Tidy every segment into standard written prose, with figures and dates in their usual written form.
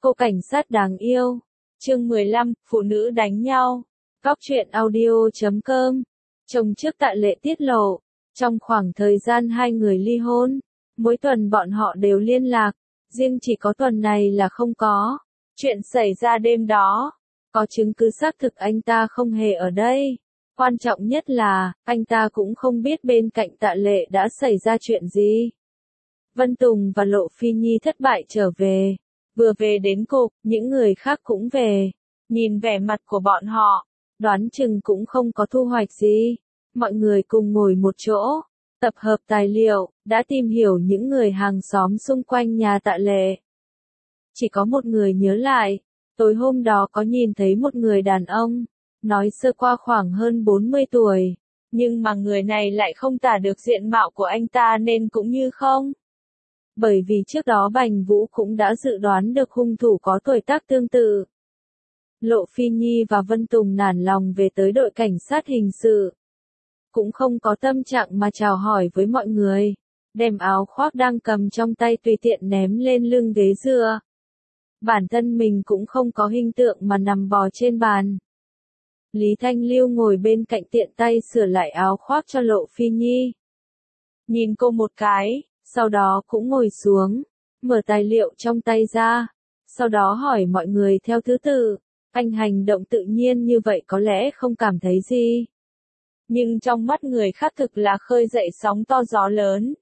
Cô cảnh sát đáng yêu. Chương 15, phụ nữ đánh nhau. Góc truyện audio.com. Chồng trước Tạ Lệ tiết lộ, trong khoảng thời gian hai người ly hôn, mỗi tuần bọn họ đều liên lạc, riêng chỉ có tuần này là không có. Chuyện xảy ra đêm đó, có chứng cứ xác thực anh ta không hề ở đây. Quan trọng nhất là, anh ta cũng không biết bên cạnh Tạ Lệ đã xảy ra chuyện gì. Vân Tùng và Lộ Phi Nhi thất bại trở về. Vừa về đến cục, những người khác cũng về. Nhìn vẻ mặt của bọn họ, đoán chừng cũng không có thu hoạch gì. Mọi người cùng ngồi một chỗ, tập hợp tài liệu, đã tìm hiểu những người hàng xóm xung quanh nhà Tạ Lệ. Chỉ có một người nhớ lại, tối hôm đó có nhìn thấy một người đàn ông, nói sơ qua khoảng hơn 40 tuổi, nhưng mà người này lại không tả được diện mạo của anh ta nên cũng như không. Bởi vì trước đó Bành Vũ cũng đã dự đoán được hung thủ có tuổi tác tương tự. Lộ Phi Nhi và Vân Tùng nản lòng về tới đội cảnh sát hình sự. Cũng không có tâm trạng mà chào hỏi với mọi người, đem áo khoác đang cầm trong tay tùy tiện ném lên lưng ghế dựa. Bản thân mình cũng không có hình tượng mà nằm bò trên bàn. Lý Thanh Lưu ngồi bên cạnh tiện tay sửa lại áo khoác cho Lộ Phi Nhi. Nhìn cô một cái, sau đó cũng ngồi xuống, mở tài liệu trong tay ra, sau đó hỏi mọi người theo thứ tự. Anh hành động tự nhiên như vậy có lẽ không cảm thấy gì, nhưng trong mắt người khác thực là khơi dậy sóng to gió lớn.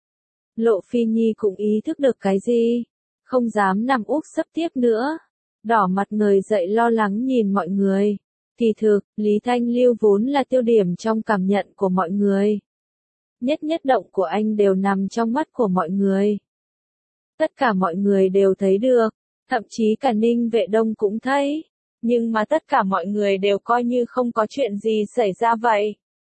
Lộ Phi Nhi cũng ý thức được cái gì, không dám nằm úp sấp tiếp nữa, đỏ mặt ngời dậy lo lắng nhìn mọi người. Thì thực, Lý Thanh Lưu vốn là tiêu điểm trong cảm nhận của mọi người. Nhất nhất động của anh đều nằm trong mắt của mọi người. Tất cả mọi người đều thấy được, thậm chí cả Ninh Vệ Đông cũng thấy, nhưng mà tất cả mọi người đều coi như không có chuyện gì xảy ra vậy.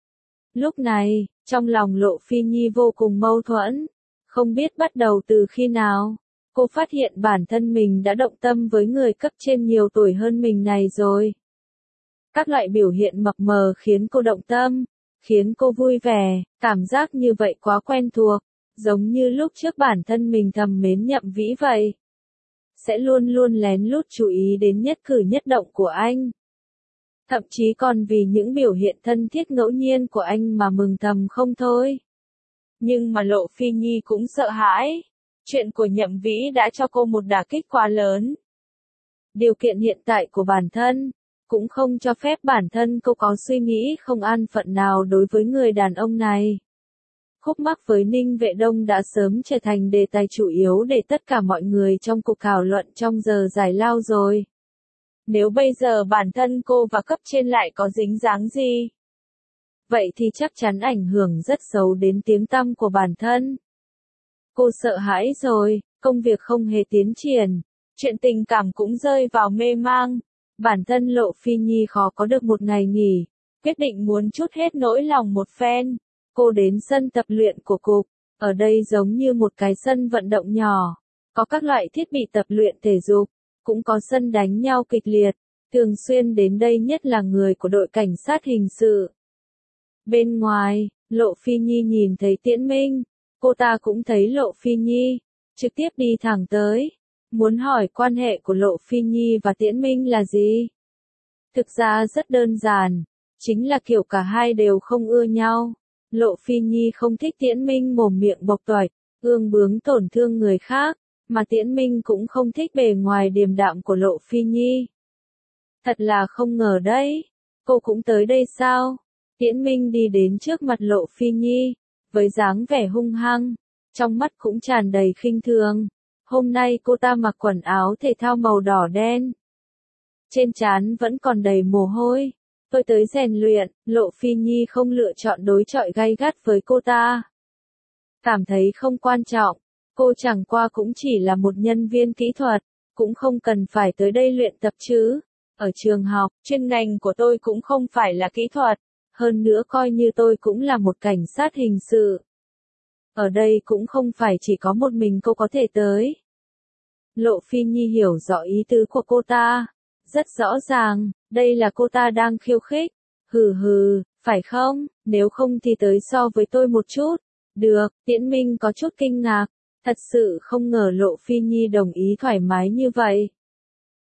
Lúc này, trong lòng Lộ Phi Nhi vô cùng mâu thuẫn, không biết bắt đầu từ khi nào, cô phát hiện bản thân mình đã động tâm với người cấp trên nhiều tuổi hơn mình này rồi. Các loại biểu hiện mập mờ khiến cô động tâm, khiến cô vui vẻ, cảm giác như vậy quá quen thuộc, giống như lúc trước bản thân mình thầm mến Nhậm Vĩ vậy. Sẽ luôn luôn lén lút chú ý đến nhất cử nhất động của anh. Thậm chí còn vì những biểu hiện thân thiết ngẫu nhiên của anh mà mừng thầm không thôi. Nhưng mà Lộ Phi Nhi cũng sợ hãi. Chuyện của Nhậm Vĩ đã cho cô một đả kích quá lớn. Điều kiện hiện tại của bản thân cũng không cho phép bản thân cô có suy nghĩ không an phận nào đối với người đàn ông này. Khúc mắc với Ninh Vệ Đông đã sớm trở thành đề tài chủ yếu để tất cả mọi người trong cuộc thảo luận trong giờ giải lao rồi. Nếu bây giờ bản thân cô và cấp trên lại có dính dáng gì, vậy thì chắc chắn ảnh hưởng rất xấu đến tiếng tăm của bản thân. Cô sợ hãi rồi, công việc không hề tiến triển, chuyện tình cảm cũng rơi vào mê mang. Bản thân Lộ Phi Nhi khó có được một ngày nghỉ, quyết định muốn trút hết nỗi lòng một phen. Cô đến sân tập luyện của cục, ở đây giống như một cái sân vận động nhỏ, có các loại thiết bị tập luyện thể dục, cũng có sân đánh nhau kịch liệt, thường xuyên đến đây nhất là người của đội cảnh sát hình sự. Bên ngoài, Lộ Phi Nhi nhìn thấy Tiễn Minh, cô ta cũng thấy Lộ Phi Nhi, trực tiếp đi thẳng tới, muốn hỏi quan hệ của Lộ Phi Nhi và Tiễn Minh là gì. Thực ra rất đơn giản, chính là kiểu cả hai đều không ưa nhau. Lộ Phi Nhi không thích Tiễn Minh mồm miệng bộc toạch, ương bướng tổn thương người khác, mà Tiễn Minh cũng không thích bề ngoài điềm đạm của Lộ Phi Nhi. Thật là không ngờ đấy, cô cũng tới đây sao? Tiễn Minh đi đến trước mặt Lộ Phi Nhi, với dáng vẻ hung hăng, trong mắt cũng tràn đầy khinh thường. Hôm nay cô ta mặc quần áo thể thao màu đỏ đen, trên trán vẫn còn đầy mồ hôi. Tôi tới rèn luyện, Lộ Phi Nhi không lựa chọn đối chọi gay gắt với cô ta. Cảm thấy không quan trọng, cô chẳng qua cũng chỉ là một nhân viên kỹ thuật, cũng không cần phải tới đây luyện tập chứ. Ở trường học, chuyên ngành của tôi cũng không phải là kỹ thuật, hơn nữa coi như tôi cũng là một cảnh sát hình sự. Ở đây cũng không phải chỉ có một mình cô có thể tới. Lộ Phi Nhi hiểu rõ ý tứ của cô ta, rất rõ ràng. Đây là cô ta đang khiêu khích. Hừ hừ, phải không? Nếu không thì tới so với tôi một chút. Được, Tiễn Minh có chút kinh ngạc. Thật sự không ngờ Lộ Phi Nhi đồng ý thoải mái như vậy.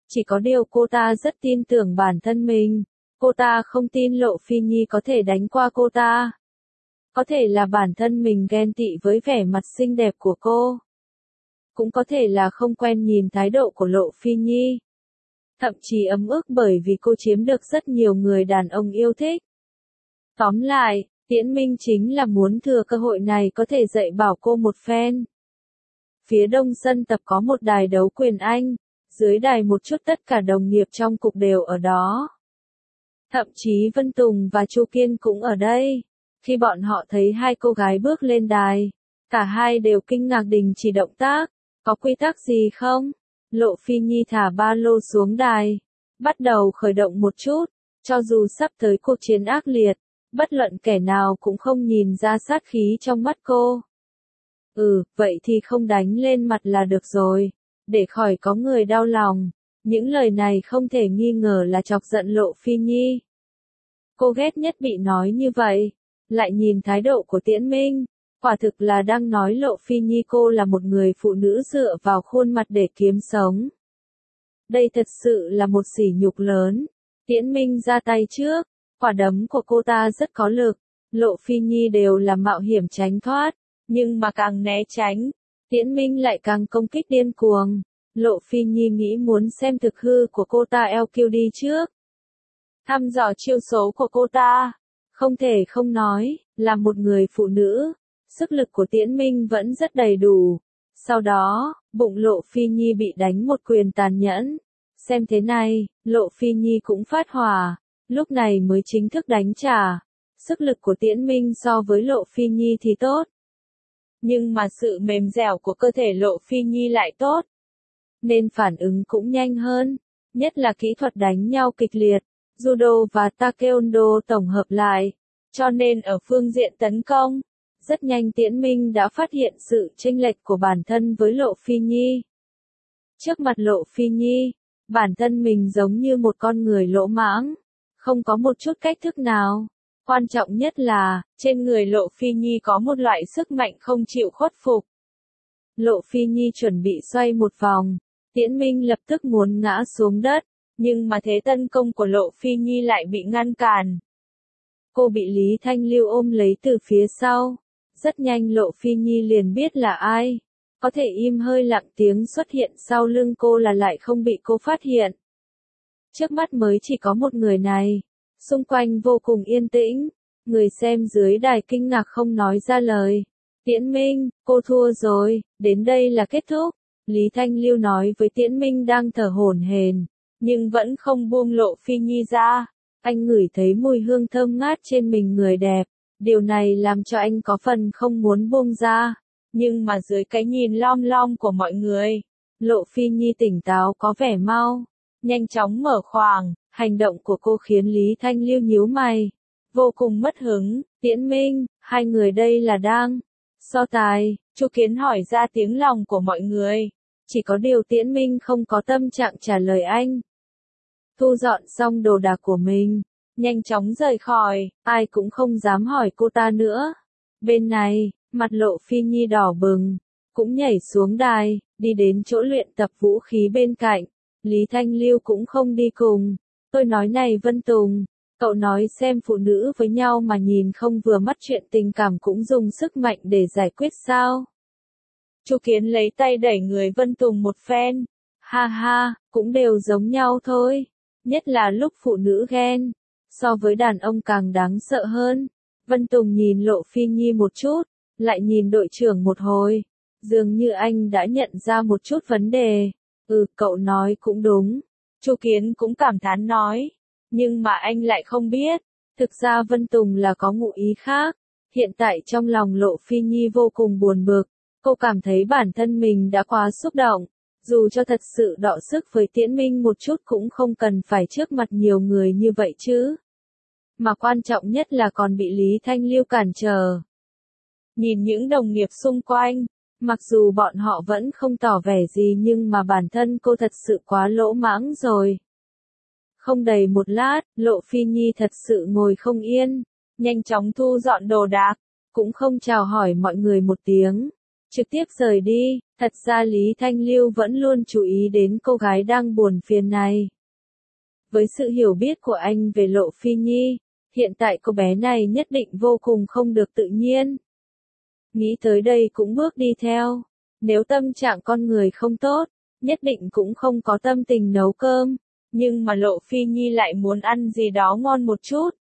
Chỉ có điều cô ta rất tin tưởng bản thân mình. Cô ta không tin Lộ Phi Nhi có thể đánh qua cô ta. Có thể là bản thân mình ghen tị với vẻ mặt xinh đẹp của cô. Cũng có thể là không quen nhìn thái độ của Lộ Phi Nhi. Thậm chí ấm ức bởi vì cô chiếm được rất nhiều người đàn ông yêu thích. Tóm lại, Tiễn Minh chính là muốn thừa cơ hội này có thể dạy bảo cô một phen. Phía đông sân tập có một đài đấu quyền Anh, dưới đài một chút tất cả đồng nghiệp trong cục đều ở đó. Thậm chí Vân Tùng và Chu Kiên cũng ở đây. Khi bọn họ thấy hai cô gái bước lên đài, cả hai đều kinh ngạc đình chỉ động tác. Có quy tắc gì không? Lộ Phi Nhi thả ba lô xuống đài, bắt đầu khởi động một chút, cho dù sắp tới cuộc chiến ác liệt, bất luận kẻ nào cũng không nhìn ra sát khí trong mắt cô. Vậy thì không đánh lên mặt là được rồi, để khỏi có người đau lòng. Những lời này không thể nghi ngờ là chọc giận Lộ Phi Nhi. Cô ghét nhất bị nói như vậy, lại nhìn thái độ của Tiễn Minh, quả thực là đang nói Lộ Phi Nhi cô là một người phụ nữ dựa vào khuôn mặt để kiếm sống. Đây thật sự là một sỉ nhục lớn. Tiễn Minh ra tay trước, quả đấm của cô ta rất có lực, Lộ Phi Nhi đều là mạo hiểm tránh thoát, nhưng mà càng né tránh, Tiễn Minh lại càng công kích điên cuồng. Lộ Phi Nhi nghĩ muốn xem thực hư của cô ta LQ đi trước. Thăm dò chiêu số của cô ta. Không thể không nói, là một người phụ nữ, sức lực của Tiễn Minh vẫn rất đầy đủ. Sau đó, bụng Lộ Phi Nhi bị đánh một quyền tàn nhẫn. Xem thế này, Lộ Phi Nhi cũng phát hỏa, lúc này mới chính thức đánh trả. Sức lực của Tiễn Minh so với Lộ Phi Nhi thì tốt. Nhưng mà sự mềm dẻo của cơ thể Lộ Phi Nhi lại tốt. Nên phản ứng cũng nhanh hơn, nhất là kỹ thuật đánh nhau kịch liệt, judo và taekwondo tổng hợp lại. Cho nên ở phương diện tấn công, rất nhanh Tiễn Minh đã phát hiện sự chênh lệch của bản thân với Lộ Phi Nhi. Trước mặt Lộ Phi Nhi, bản thân mình giống như một con người lỗ mãng, không có một chút cách thức nào. Quan trọng nhất là, trên người Lộ Phi Nhi có một loại sức mạnh không chịu khuất phục. Lộ Phi Nhi chuẩn bị xoay một vòng, Tiễn Minh lập tức muốn ngã xuống đất, nhưng mà thế tấn công của Lộ Phi Nhi lại bị ngăn cản. Cô bị Lý Thanh Lưu ôm lấy từ phía sau. Rất nhanh Lộ Phi Nhi liền biết là ai. Có thể im hơi lặng tiếng xuất hiện sau lưng cô là lại không bị cô phát hiện. Trước mắt mới chỉ có một người này. Xung quanh vô cùng yên tĩnh. Người xem dưới đài kinh ngạc không nói ra lời. Tiễn Minh, cô thua rồi, đến đây là kết thúc. Lý Thanh Lưu nói với Tiễn Minh đang thở hổn hển, nhưng vẫn không buông Lộ Phi Nhi ra. Anh ngửi thấy mùi hương thơm ngát trên mình người đẹp, điều này làm cho anh có phần không muốn buông ra. Nhưng mà dưới cái nhìn lom lom của mọi người, Lộ Phi Nhi tỉnh táo có vẻ mau, nhanh chóng mở khoang, hành động của cô khiến Lý Thanh Lưu nhíu mày, vô cùng mất hứng. Tiễn Minh, hai người đây là đang so tài. Chu Kiến hỏi ra tiếng lòng của mọi người, chỉ có điều Tiễn Minh không có tâm trạng trả lời anh. Thu dọn xong đồ đạc của mình, nhanh chóng rời khỏi, ai cũng không dám hỏi cô ta nữa. Bên này, mặt Lộ Phi Nhi đỏ bừng, cũng nhảy xuống đài, đi đến chỗ luyện tập vũ khí bên cạnh. Lý Thanh Lưu cũng không đi cùng. Tôi nói này Vân Tùng, cậu nói xem phụ nữ với nhau mà nhìn không vừa mắt chuyện tình cảm cũng dùng sức mạnh để giải quyết sao? Chu Kiến lấy tay đẩy người Vân Tùng một phen. Ha ha, cũng đều giống nhau thôi. Nhất là lúc phụ nữ ghen, so với đàn ông càng đáng sợ hơn. Vân Tùng nhìn Lộ Phi Nhi một chút, lại nhìn đội trưởng một hồi. Dường như anh đã nhận ra một chút vấn đề. Cậu nói cũng đúng. Chu Kiến cũng cảm thán nói. Nhưng mà anh lại không biết. Thực ra Vân Tùng là có ngụ ý khác. Hiện tại trong lòng Lộ Phi Nhi vô cùng buồn bực. Cô cảm thấy bản thân mình đã quá xúc động. Dù cho thật sự đọ sức với Tiễn Minh một chút cũng không cần phải trước mặt nhiều người như vậy chứ. Mà quan trọng nhất là còn bị Lý Thanh Lưu cản trở. Nhìn những đồng nghiệp xung quanh, mặc dù bọn họ vẫn không tỏ vẻ gì nhưng mà bản thân cô thật sự quá lỗ mãng rồi. Không đầy một lát, Lộ Phi Nhi thật sự ngồi không yên, nhanh chóng thu dọn đồ đạc, cũng không chào hỏi mọi người một tiếng. trực tiếp rời đi. Thật ra Lý Thanh Lưu vẫn luôn chú ý đến cô gái đang buồn phiền này. Với sự hiểu biết của anh về Lộ Phi Nhi, hiện tại cô bé này nhất định vô cùng không được tự nhiên. Nghĩ tới đây cũng bước đi theo. Nếu tâm trạng con người không tốt, nhất định cũng không có tâm tình nấu cơm. Nhưng mà Lộ Phi Nhi lại muốn ăn gì đó ngon một chút.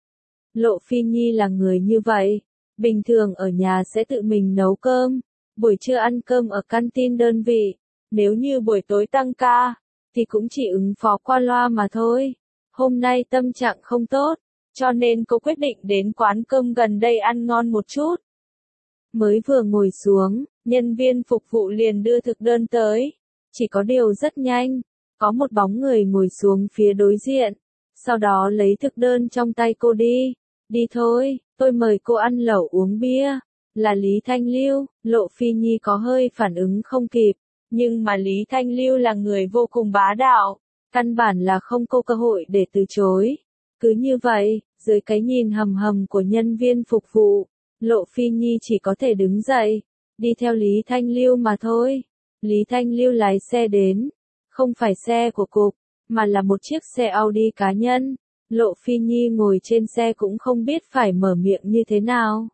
Lộ Phi Nhi là người như vậy. Bình thường ở nhà sẽ tự mình nấu cơm. Buổi trưa ăn cơm ở canteen đơn vị. Nếu như buổi tối tăng ca, thì cũng chỉ ứng phó qua loa mà thôi. Hôm nay tâm trạng không tốt, cho nên cô quyết định đến quán cơm gần đây ăn ngon một chút. Mới vừa ngồi xuống, nhân viên phục vụ liền đưa thực đơn tới. Chỉ có điều rất nhanh, có một bóng người ngồi xuống phía đối diện, sau đó lấy thực đơn trong tay cô đi. Đi thôi, tôi mời cô ăn lẩu uống bia. Là Lý Thanh Lưu. Lộ Phi Nhi có hơi phản ứng không kịp, nhưng mà Lý Thanh Lưu là người vô cùng bá đạo, căn bản là không có cơ hội để từ chối. Cứ như vậy, dưới cái nhìn hầm hầm của nhân viên phục vụ, Lộ Phi Nhi chỉ có thể đứng dậy, đi theo Lý Thanh Lưu mà thôi. Lý Thanh Lưu lái xe đến, không phải xe của cục, mà là một chiếc xe Audi cá nhân. Lộ Phi Nhi ngồi trên xe cũng không biết phải mở miệng như thế nào.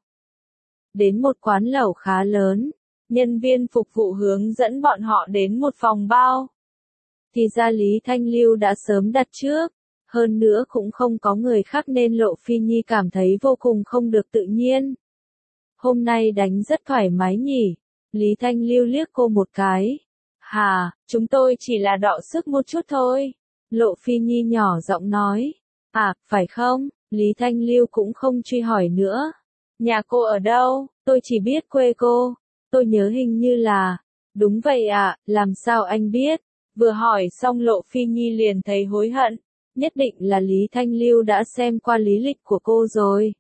Đến một quán lẩu khá lớn, nhân viên phục vụ hướng dẫn bọn họ đến một phòng bao. Thì ra Lý Thanh Lưu đã sớm đặt trước, hơn nữa cũng không có người khác nên Lộ Phi Nhi cảm thấy vô cùng không được tự nhiên. Hôm nay đánh rất thoải mái nhỉ? Lý Thanh Lưu liếc cô một cái. Hà, chúng tôi chỉ là đọ sức một chút thôi. Lộ Phi Nhi nhỏ giọng nói. À, phải không? Lý Thanh Lưu cũng không truy hỏi nữa. Nhà cô ở đâu? Tôi chỉ biết quê cô. Tôi nhớ hình như là. Đúng vậy ạ, làm sao anh biết? Vừa hỏi xong Lộ Phi Nhi liền thấy hối hận. Nhất định là Lý Thanh Lưu đã xem qua lý lịch của cô rồi.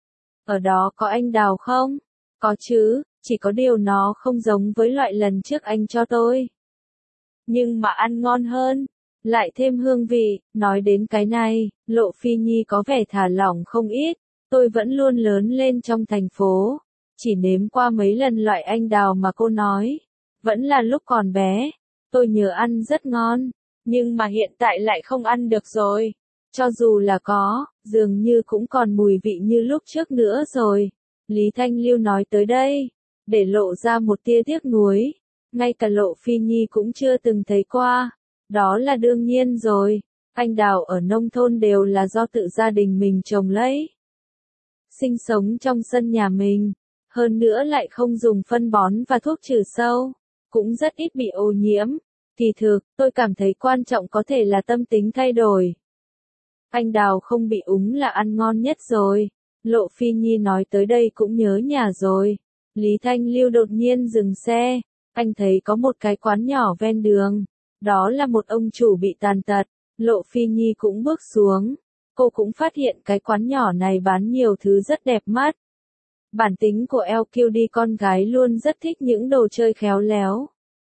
Ở đó có anh Đào không? Có chứ, chỉ có điều nó không giống với loại lần trước anh cho tôi. Nhưng mà ăn ngon hơn, lại thêm hương vị. Nói đến cái này, Lộ Phi Nhi có vẻ thả lỏng không ít. Tôi vẫn luôn lớn lên trong thành phố, chỉ nếm qua mấy lần loại anh đào mà cô nói. Vẫn là lúc còn bé, tôi nhớ ăn rất ngon, nhưng mà hiện tại lại không ăn được rồi. Cho dù là có, dường như cũng còn mùi vị như lúc trước nữa rồi. Lý Thanh Lưu nói tới đây, để lộ ra một tia tiếc nuối. Ngay cả Lộ Phi Nhi cũng chưa từng thấy qua. Đó là đương nhiên rồi, anh đào ở nông thôn đều là do tự gia đình mình trồng lấy. Sinh sống trong sân nhà mình, hơn nữa lại không dùng phân bón và thuốc trừ sâu, cũng rất ít bị ô nhiễm. Kỳ thực, tôi cảm thấy quan trọng có thể là tâm tính thay đổi. Anh đào không bị úng là ăn ngon nhất rồi. Lộ Phi Nhi nói tới đây cũng nhớ nhà rồi. Lý Thanh Lưu đột nhiên dừng xe, anh thấy có một cái quán nhỏ ven đường. Đó là một ông chủ bị tàn tật. Lộ Phi Nhi cũng bước xuống. Cô cũng phát hiện cái quán nhỏ này bán nhiều thứ rất đẹp mắt. Bản tính của LQD con gái luôn rất thích những đồ chơi khéo léo.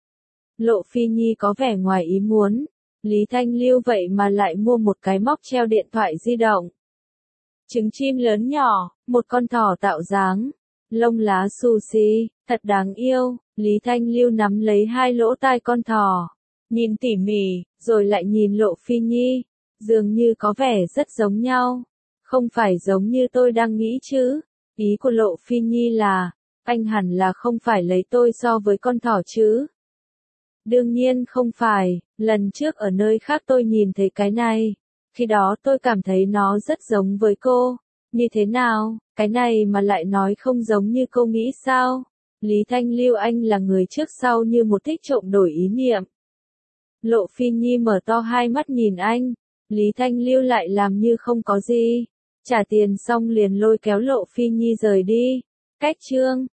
Lộ Phi Nhi có vẻ ngoài ý muốn. Lý Thanh Lưu vậy mà lại mua một cái móc treo điện thoại di động. Trứng chim lớn nhỏ, một con thỏ tạo dáng. Lông lá xù xì, thật đáng yêu. Lý Thanh Lưu nắm lấy hai lỗ tai con thỏ. Nhìn tỉ mỉ, rồi lại nhìn Lộ Phi Nhi. Dường như có vẻ rất giống nhau. Không phải giống như tôi đang nghĩ chứ. Ý của Lộ Phi Nhi là, anh hẳn là không phải lấy tôi so với con thỏ chứ. Đương nhiên không phải, lần trước ở nơi khác tôi nhìn thấy cái này. Khi đó tôi cảm thấy nó rất giống với cô. Như thế nào, cái này mà lại nói không giống như cô nghĩ sao? Lý Thanh Lưu anh là người trước sau như một thích trộm đổi ý niệm. Lộ Phi Nhi mở to hai mắt nhìn anh. Lý Thanh Lưu lại làm như không có gì. Trả tiền xong liền lôi kéo Lộ Phi Nhi rời đi. Cách chương